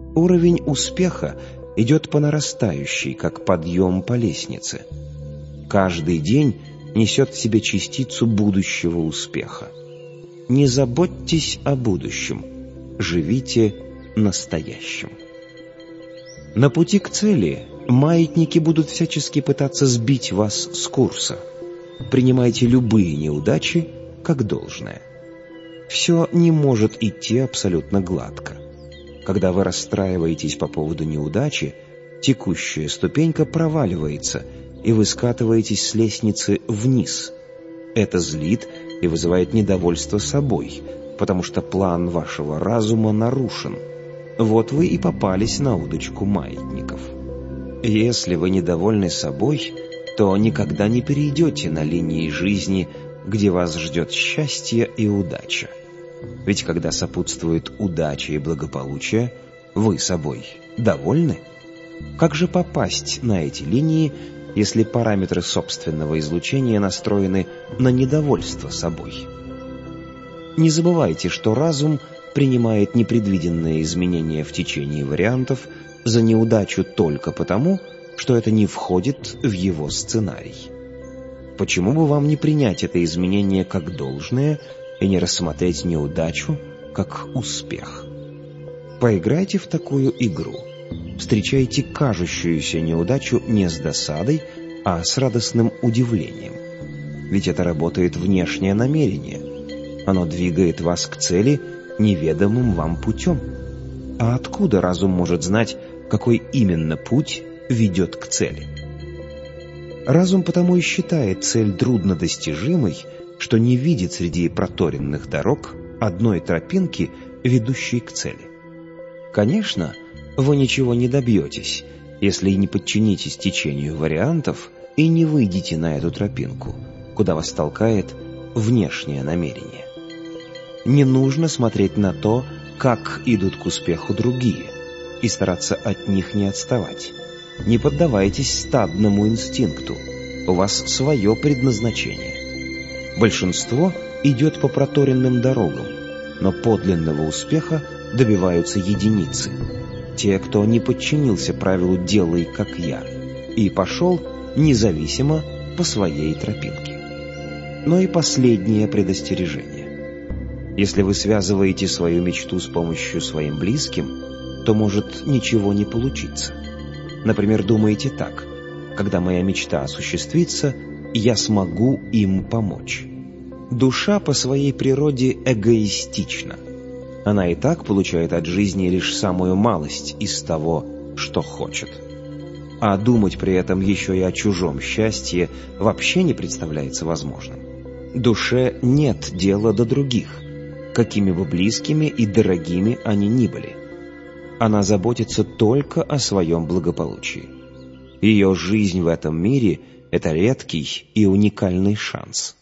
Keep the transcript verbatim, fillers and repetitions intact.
Уровень успеха идет по нарастающей, как подъем по лестнице. Каждый день несет в себе частицу будущего успеха. Не заботьтесь о будущем, живите настоящим. На пути к цели маятники будут всячески пытаться сбить вас с курса. Принимайте любые неудачи как должное. Все не может идти абсолютно гладко. Когда вы расстраиваетесь по поводу неудачи, текущая ступенька проваливается, и вы скатываетесь с лестницы вниз. Это злит и вызывает недовольство собой, потому что план вашего разума нарушен. Вот вы и попались на удочку маятников. Если вы недовольны собой, то никогда не перейдете на линии жизни, где вас ждет счастье и удача. Ведь когда сопутствует удача и благополучие, вы собой довольны? Как же попасть на эти линии, если параметры собственного излучения настроены на недовольство собой? Не забывайте, что разум принимает непредвиденные изменения в течение вариантов за неудачу только потому, что это не входит в его сценарий. Почему бы вам не принять это изменение как должное и не рассмотреть неудачу как успех? Поиграйте в такую игру. Встречайте кажущуюся неудачу не с досадой, а с радостным удивлением. Ведь это работает внешнее намерение. Оно двигает вас к цели неведомым вам путем. А откуда разум может знать, какой именно путь ведет к цели? Разум потому и считает цель труднодостижимой, что не видит среди проторенных дорог одной тропинки, ведущей к цели. Конечно, вы ничего не добьетесь, если не подчинитесь течению вариантов и не выйдете на эту тропинку, куда вас толкает внешнее намерение. Не нужно смотреть на то, как идут к успеху другие, и стараться от них не отставать. Не поддавайтесь стадному инстинкту, у вас свое предназначение. Большинство идет по проторенным дорогам, но подлинного успеха добиваются единицы. Те, кто не подчинился правилу «делай, как я» и пошел независимо по своей тропинке. Но и последнее предостережение. Если вы связываете свою мечту с помощью своим близким, то может ничего не получиться. Например, думаете так: когда моя мечта осуществится, я смогу им помочь. Душа по своей природе эгоистична. Она и так получает от жизни лишь самую малость из того, что хочет. А думать при этом еще и о чужом счастье вообще не представляется возможным. Душе нет дела до других, какими бы близкими и дорогими они ни были. Она заботится только о своем благополучии. Ее жизнь в этом мире — это редкий и уникальный шанс.